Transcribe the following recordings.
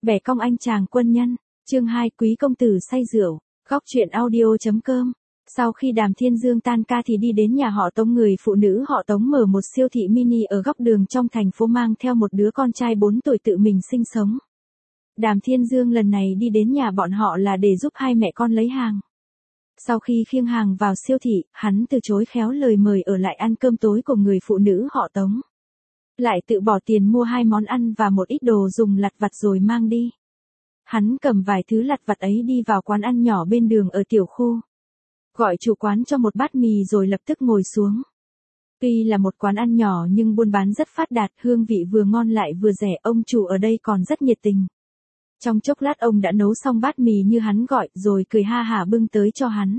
Bẻ cong anh chàng quân nhân, chương 2 quý công tử say rượu, góc truyện audio.com. Sau khi Đàm Thiên Dương tan ca thì đi đến nhà họ Tống, người phụ nữ họ Tống mở một siêu thị mini ở góc đường trong thành phố, mang theo một đứa con trai 4 tuổi tự mình sinh sống. Đàm Thiên Dương lần này đi đến nhà bọn họ là để giúp hai mẹ con lấy hàng. Sau khi khiêng hàng vào siêu thị, hắn từ chối khéo lời mời ở lại ăn cơm tối của người phụ nữ họ Tống. Lại tự bỏ tiền mua 2 món ăn và một ít đồ dùng lặt vặt rồi mang đi. Hắn cầm vài thứ lặt vặt ấy đi vào quán ăn nhỏ bên đường ở tiểu khu. Gọi chủ quán cho một bát mì rồi lập tức ngồi xuống. Tuy là một quán ăn nhỏ nhưng buôn bán rất phát đạt, hương vị vừa ngon lại vừa rẻ, ông chủ ở đây còn rất nhiệt tình. Trong chốc lát ông đã nấu xong bát mì như hắn gọi rồi cười ha hả bưng tới cho hắn.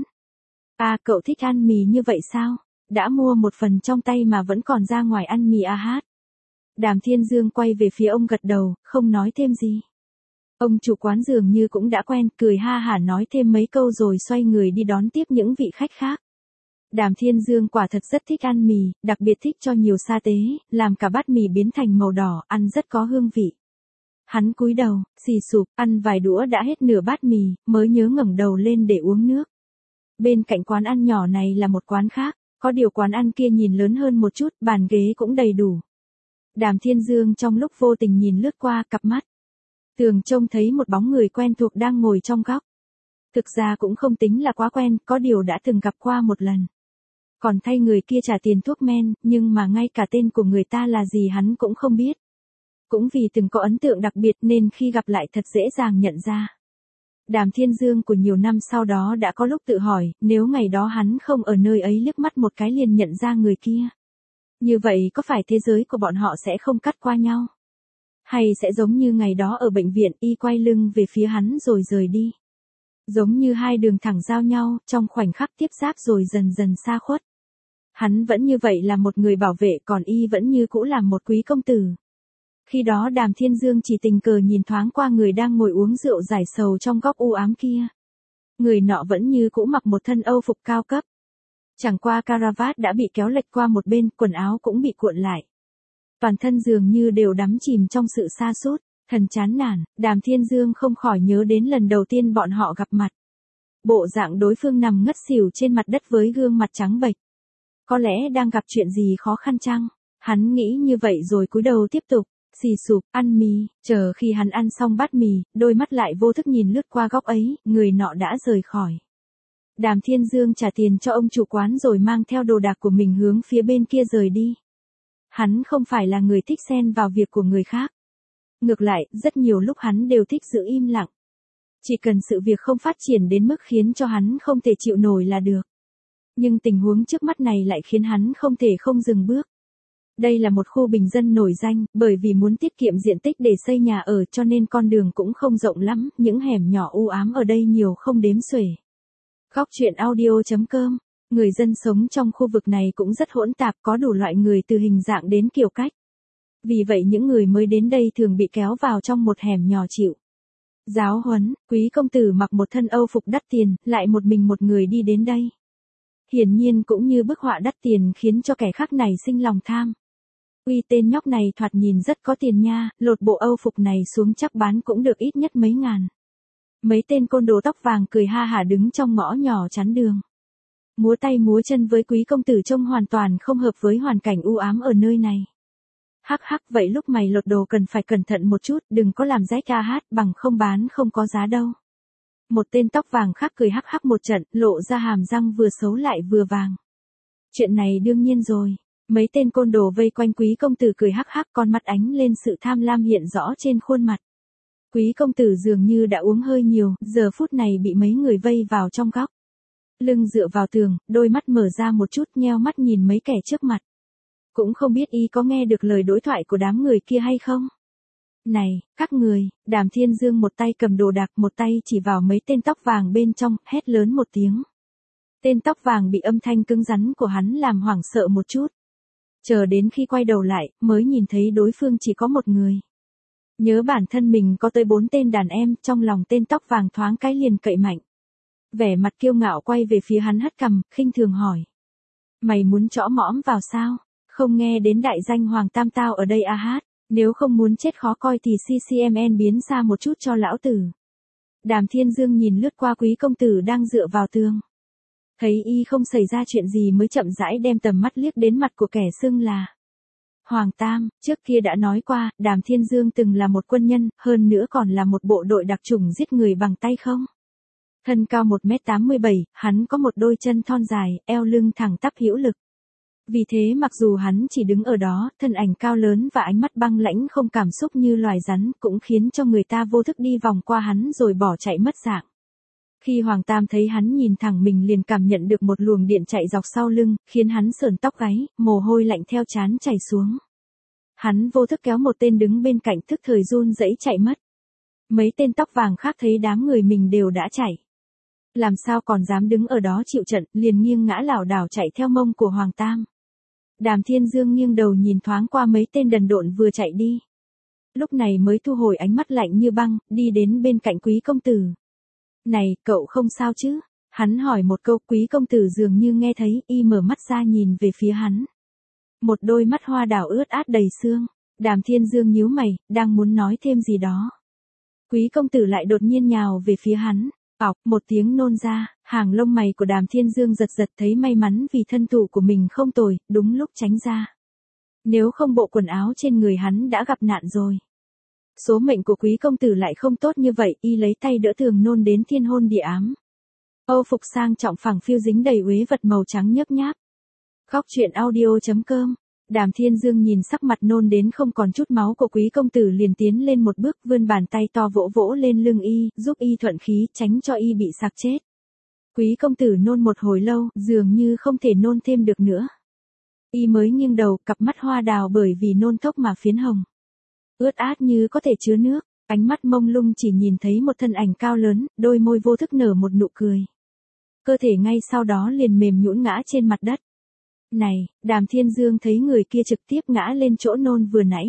À, cậu thích ăn mì như vậy sao? Đã mua một phần trong tay mà vẫn còn ra ngoài ăn mì à hát. Đàm Thiên Dương quay về phía ông gật đầu, không nói thêm gì. Ông chủ quán dường như cũng đã quen, cười ha hả nói thêm mấy câu rồi xoay người đi đón tiếp những vị khách khác. Đàm Thiên Dương quả thật rất thích ăn mì, đặc biệt thích cho nhiều sa tế, làm cả bát mì biến thành màu đỏ, ăn rất có hương vị. Hắn cúi đầu, xì sụp, ăn vài đũa đã hết nửa bát mì, mới nhớ ngẩng đầu lên để uống nước. Bên cạnh quán ăn nhỏ này là một quán khác, có điều quán ăn kia nhìn lớn hơn một chút, bàn ghế cũng đầy đủ. Đàm Thiên Dương trong lúc vô tình nhìn lướt qua cặp mắt. Tường trông thấy một bóng người quen thuộc đang ngồi trong góc. Thực ra cũng không tính là quá quen, có điều đã từng gặp qua một lần. Còn thay người kia trả tiền thuốc men, nhưng mà ngay cả tên của người ta là gì hắn cũng không biết. Cũng vì từng có ấn tượng đặc biệt nên khi gặp lại thật dễ dàng nhận ra. Đàm Thiên Dương của nhiều năm sau đó đã có lúc tự hỏi, nếu ngày đó hắn không ở nơi ấy liếc mắt một cái liền nhận ra người kia. Như vậy có phải thế giới của bọn họ sẽ không cắt qua nhau? Hay sẽ giống như ngày đó ở bệnh viện, y quay lưng về phía hắn rồi rời đi? Giống như hai đường thẳng giao nhau, trong khoảnh khắc tiếp giáp rồi dần dần xa khuất. Hắn vẫn như vậy là một người bảo vệ, còn y vẫn như cũ làm một quý công tử. Khi đó Đàm Thiên Dương chỉ tình cờ nhìn thoáng qua người đang ngồi uống rượu giải sầu trong góc u ám kia. Người nọ vẫn như cũ mặc một thân âu phục cao cấp. Chẳng qua caravat đã bị kéo lệch qua một bên, quần áo cũng bị cuộn lại. Toàn thân dường như đều đắm chìm trong sự sa sút, thần chán nản. Đàm Thiên Dương không khỏi nhớ đến lần đầu tiên bọn họ gặp mặt. Bộ dạng đối phương nằm ngất xỉu trên mặt đất với gương mặt trắng bệch. Có lẽ đang gặp chuyện gì khó khăn chăng? Hắn nghĩ như vậy rồi cúi đầu tiếp tục xì sụp ăn mì. Chờ khi hắn ăn xong bát mì, đôi mắt lại vô thức nhìn lướt qua góc ấy, người nọ đã rời khỏi. Đàm Thiên Dương trả tiền cho ông chủ quán rồi mang theo đồ đạc của mình hướng phía bên kia rời đi. Hắn không phải là người thích xen vào việc của người khác. Ngược lại, rất nhiều lúc hắn đều thích giữ im lặng. Chỉ cần sự việc không phát triển đến mức khiến cho hắn không thể chịu nổi là được. Nhưng tình huống trước mắt này lại khiến hắn không thể không dừng bước. Đây là một khu bình dân nổi danh, bởi vì muốn tiết kiệm diện tích để xây nhà ở cho nên con đường cũng không rộng lắm, những hẻm nhỏ u ám ở đây nhiều không đếm xuể. Góc truyện audio.com. Người dân sống trong khu vực này cũng rất hỗn tạp, có đủ loại người từ hình dạng đến kiểu cách. Vì vậy những người mới đến đây thường bị kéo vào trong một hẻm nhỏ chịu giáo huấn. Quý công tử mặc một thân âu phục đắt tiền, lại một mình một người đi đến đây. Hiển nhiên cũng như bức họa đắt tiền khiến cho kẻ khác này sinh lòng tham. Uy, tên nhóc này thoạt nhìn rất có tiền nha, lột bộ âu phục này xuống chắc bán cũng được ít nhất mấy ngàn. Mấy tên côn đồ tóc vàng cười ha hả đứng trong ngõ nhỏ chắn đường. Múa tay múa chân với quý công tử trông hoàn toàn không hợp với hoàn cảnh u ám ở nơi này. Hắc hắc, vậy lúc mày lột đồ cần phải cẩn thận một chút, đừng có làm rách ca hát, bằng không bán không có giá đâu. Một tên tóc vàng khác cười hắc hắc một trận, lộ ra hàm răng vừa xấu lại vừa vàng. Chuyện này đương nhiên rồi. Mấy tên côn đồ vây quanh quý công tử cười hắc hắc, con mắt ánh lên sự tham lam hiện rõ trên khuôn mặt. Quý công tử dường như đã uống hơi nhiều, giờ phút này bị mấy người vây vào trong góc. Lưng dựa vào tường, đôi mắt mở ra một chút, nheo mắt nhìn mấy kẻ trước mặt. Cũng không biết y có nghe được lời đối thoại của đám người kia hay không? Này, các người, Đàm Thiên Dương một tay cầm đồ đạc, một tay chỉ vào mấy tên tóc vàng bên trong, hét lớn một tiếng. Tên tóc vàng bị âm thanh cứng rắn của hắn làm hoảng sợ một chút. Chờ đến khi quay đầu lại, mới nhìn thấy đối phương chỉ có một người. Nhớ bản thân mình có tới 4 tên đàn em, trong lòng tên tóc vàng thoáng cái liền cậy mạnh. Vẻ mặt kiêu ngạo quay về phía hắn hất cằm, khinh thường hỏi. Mày muốn trõ mõm vào sao? Không nghe đến đại danh Hoàng Tam tao ở đây à hát? Nếu không muốn chết khó coi thì CCMN biến xa một chút cho lão tử. Đàm Thiên Dương nhìn lướt qua quý công tử đang dựa vào tường. Thấy y không xảy ra chuyện gì mới chậm rãi đem tầm mắt liếc đến mặt của kẻ xưng là Hoàng Tam. Trước kia đã nói qua, Đàm Thiên Dương từng là một quân nhân, hơn nữa còn là một bộ đội đặc chủng giết người bằng tay không. Thân cao 1m87, hắn có một đôi chân thon dài, eo lưng thẳng tắp hữu lực. Vì thế mặc dù hắn chỉ đứng ở đó, thân ảnh cao lớn và ánh mắt băng lãnh không cảm xúc như loài rắn cũng khiến cho người ta vô thức đi vòng qua hắn rồi bỏ chạy mất dạng. Khi Hoàng Tam thấy hắn nhìn thẳng mình liền cảm nhận được một luồng điện chạy dọc sau lưng, khiến hắn sởn tóc gáy, mồ hôi lạnh theo trán chảy xuống. Hắn vô thức kéo một tên đứng bên cạnh tức thời run rẩy chạy mất. Mấy tên tóc vàng khác thấy đám người mình đều đã chạy. Làm sao còn dám đứng ở đó chịu trận, liền nghiêng ngã lảo đảo chạy theo mông của Hoàng Tam. Đàm Thiên Dương nghiêng đầu nhìn thoáng qua mấy tên đần độn vừa chạy đi. Lúc này mới thu hồi ánh mắt lạnh như băng, đi đến bên cạnh quý công tử. Này, cậu không sao chứ? Hắn hỏi một câu, quý công tử dường như nghe thấy, y mở mắt ra nhìn về phía hắn. Một đôi mắt hoa đào ướt át đầy sương. Đàm Thiên Dương nhíu mày, đang muốn nói thêm gì đó. Quý công tử lại đột nhiên nhào về phía hắn. Ọc, một tiếng nôn ra, hàng lông mày của Đàm Thiên Dương giật giật thấy may mắn vì thân thủ của mình không tồi, đúng lúc tránh ra. Nếu không bộ quần áo trên người hắn đã gặp nạn rồi. Số mệnh của quý công tử lại không tốt như vậy, y lấy tay đỡ tường nôn đến thiên hôn địa ám. Âu phục sang trọng phẳng phiu dính đầy uế vật màu trắng nhớp nháp. Góc truyện audio.com. Đàm Thiên Dương nhìn sắc mặt nôn đến không còn chút máu của quý công tử liền tiến lên một bước vươn bàn tay to vỗ vỗ lên lưng y, giúp y thuận khí, tránh cho y bị sặc chết. Quý công tử nôn một hồi lâu, dường như không thể nôn thêm được nữa. Y mới nghiêng đầu, cặp mắt hoa đào bởi vì nôn thốc mà phiến hồng. Ướt át như có thể chứa nước, ánh mắt mông lung chỉ nhìn thấy một thân ảnh cao lớn, đôi môi vô thức nở một nụ cười. Cơ thể ngay sau đó liền mềm nhũn ngã trên mặt đất. Này, Đàm Thiên Dương thấy người kia trực tiếp ngã lên chỗ nôn vừa nãy.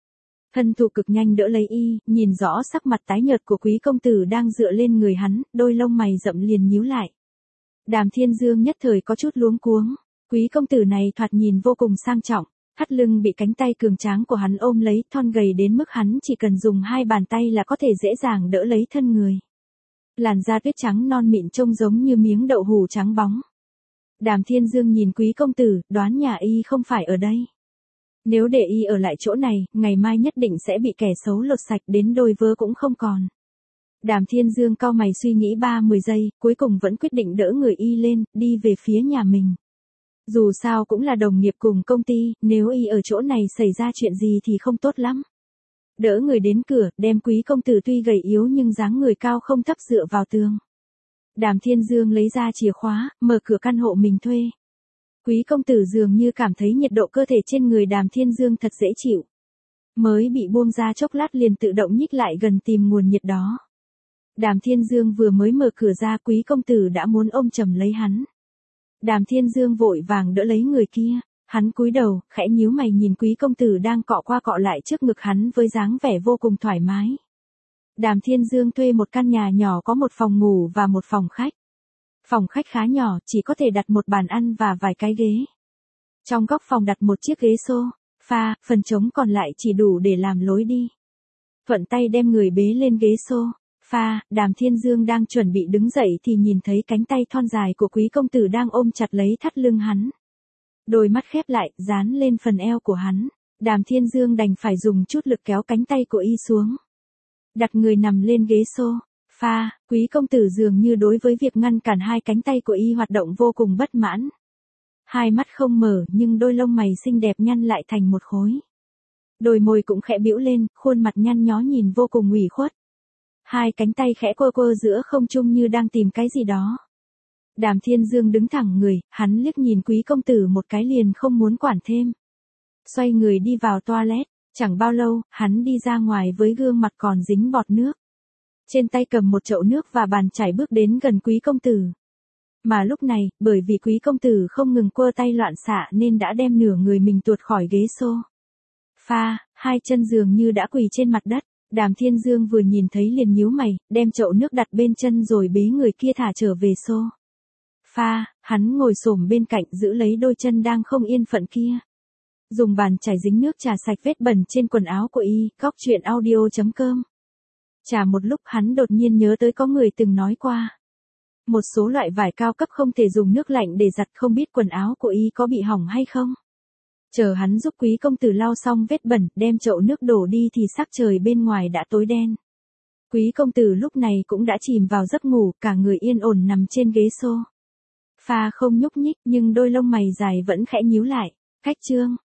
Thân thủ cực nhanh đỡ lấy y, nhìn rõ sắc mặt tái nhợt của quý công tử đang dựa lên người hắn, đôi lông mày rậm liền nhíu lại. Đàm Thiên Dương nhất thời có chút luống cuống, quý công tử này thoạt nhìn vô cùng sang trọng, thắt lưng bị cánh tay cường tráng của hắn ôm lấy, thon gầy đến mức hắn chỉ cần dùng hai bàn tay là có thể dễ dàng đỡ lấy thân người. Làn da tuyết trắng non mịn trông giống như miếng đậu hủ trắng bóng. Đàm Thiên Dương nhìn quý công tử, đoán nhà y không phải ở đây. Nếu để y ở lại chỗ này, ngày mai nhất định sẽ bị kẻ xấu lột sạch đến đôi vớ cũng không còn. Đàm Thiên Dương cau mày suy nghĩ 30 giây, cuối cùng vẫn quyết định đỡ người y lên, đi về phía nhà mình. Dù sao cũng là đồng nghiệp cùng công ty, nếu y ở chỗ này xảy ra chuyện gì thì không tốt lắm. Đỡ người đến cửa, đem quý công tử tuy gầy yếu nhưng dáng người cao không thấp dựa vào tường. Đàm Thiên Dương lấy ra chìa khóa, mở cửa căn hộ mình thuê. Quý công tử dường như cảm thấy nhiệt độ cơ thể trên người Đàm Thiên Dương thật dễ chịu. Mới bị buông ra chốc lát liền tự động nhích lại gần tìm nguồn nhiệt đó. Đàm Thiên Dương vừa mới mở cửa ra quý công tử đã muốn ôm chầm lấy hắn. Đàm Thiên Dương vội vàng đỡ lấy người kia, hắn cúi đầu, khẽ nhíu mày nhìn quý công tử đang cọ qua cọ lại trước ngực hắn với dáng vẻ vô cùng thoải mái. Đàm Thiên Dương thuê một căn nhà nhỏ có một phòng ngủ và một phòng khách. Phòng khách khá nhỏ, chỉ có thể đặt một bàn ăn và vài cái ghế. Trong góc phòng đặt một chiếc ghế sofa, phần trống còn lại chỉ đủ để làm lối đi. Thuận tay đem người bế lên ghế sofa, Đàm Thiên Dương đang chuẩn bị đứng dậy thì nhìn thấy cánh tay thon dài của quý công tử đang ôm chặt lấy thắt lưng hắn. Đôi mắt khép lại, dán lên phần eo của hắn. Đàm Thiên Dương đành phải dùng chút lực kéo cánh tay của y xuống. Đặt người nằm lên ghế sofa, quý công tử dường như đối với việc ngăn cản hai cánh tay của y hoạt động vô cùng bất mãn. Hai mắt không mở nhưng đôi lông mày xinh đẹp nhăn lại thành một khối. Đôi môi cũng khẽ bĩu lên, khuôn mặt nhăn nhó nhìn vô cùng ủy khuất. Hai cánh tay khẽ quơ quơ giữa không trung như đang tìm cái gì đó. Đàm Thiên Dương đứng thẳng người, hắn liếc nhìn quý công tử một cái liền không muốn quản thêm. Xoay người đi vào toilet. Chẳng bao lâu, hắn đi ra ngoài với gương mặt còn dính bọt nước. Trên tay cầm một chậu nước và bàn chải bước đến gần quý công tử. Mà lúc này, bởi vì quý công tử không ngừng quơ tay loạn xạ nên đã đem nửa người mình tuột khỏi ghế sofa, hai chân dường như đã quỳ trên mặt đất. Đàm Thiên Dương vừa nhìn thấy liền nhíu mày, đem chậu nước đặt bên chân rồi bế người kia thả trở về sofa, hắn ngồi xổm bên cạnh giữ lấy đôi chân đang không yên phận kia. Dùng bàn chải dính nước trà sạch vết bẩn trên quần áo của y, góc chuyện audio.com. Chả một lúc hắn đột nhiên nhớ tới có người từng nói qua. Một số loại vải cao cấp không thể dùng nước lạnh để giặt, không biết quần áo của y có bị hỏng hay không. Chờ hắn giúp quý công tử lau xong vết bẩn, đem chậu nước đổ đi thì sắc trời bên ngoài đã tối đen. Quý công tử lúc này cũng đã chìm vào giấc ngủ, cả người yên ổn nằm trên ghế sofa không nhúc nhích, nhưng đôi lông mày dài vẫn khẽ nhíu lại. Khách Trương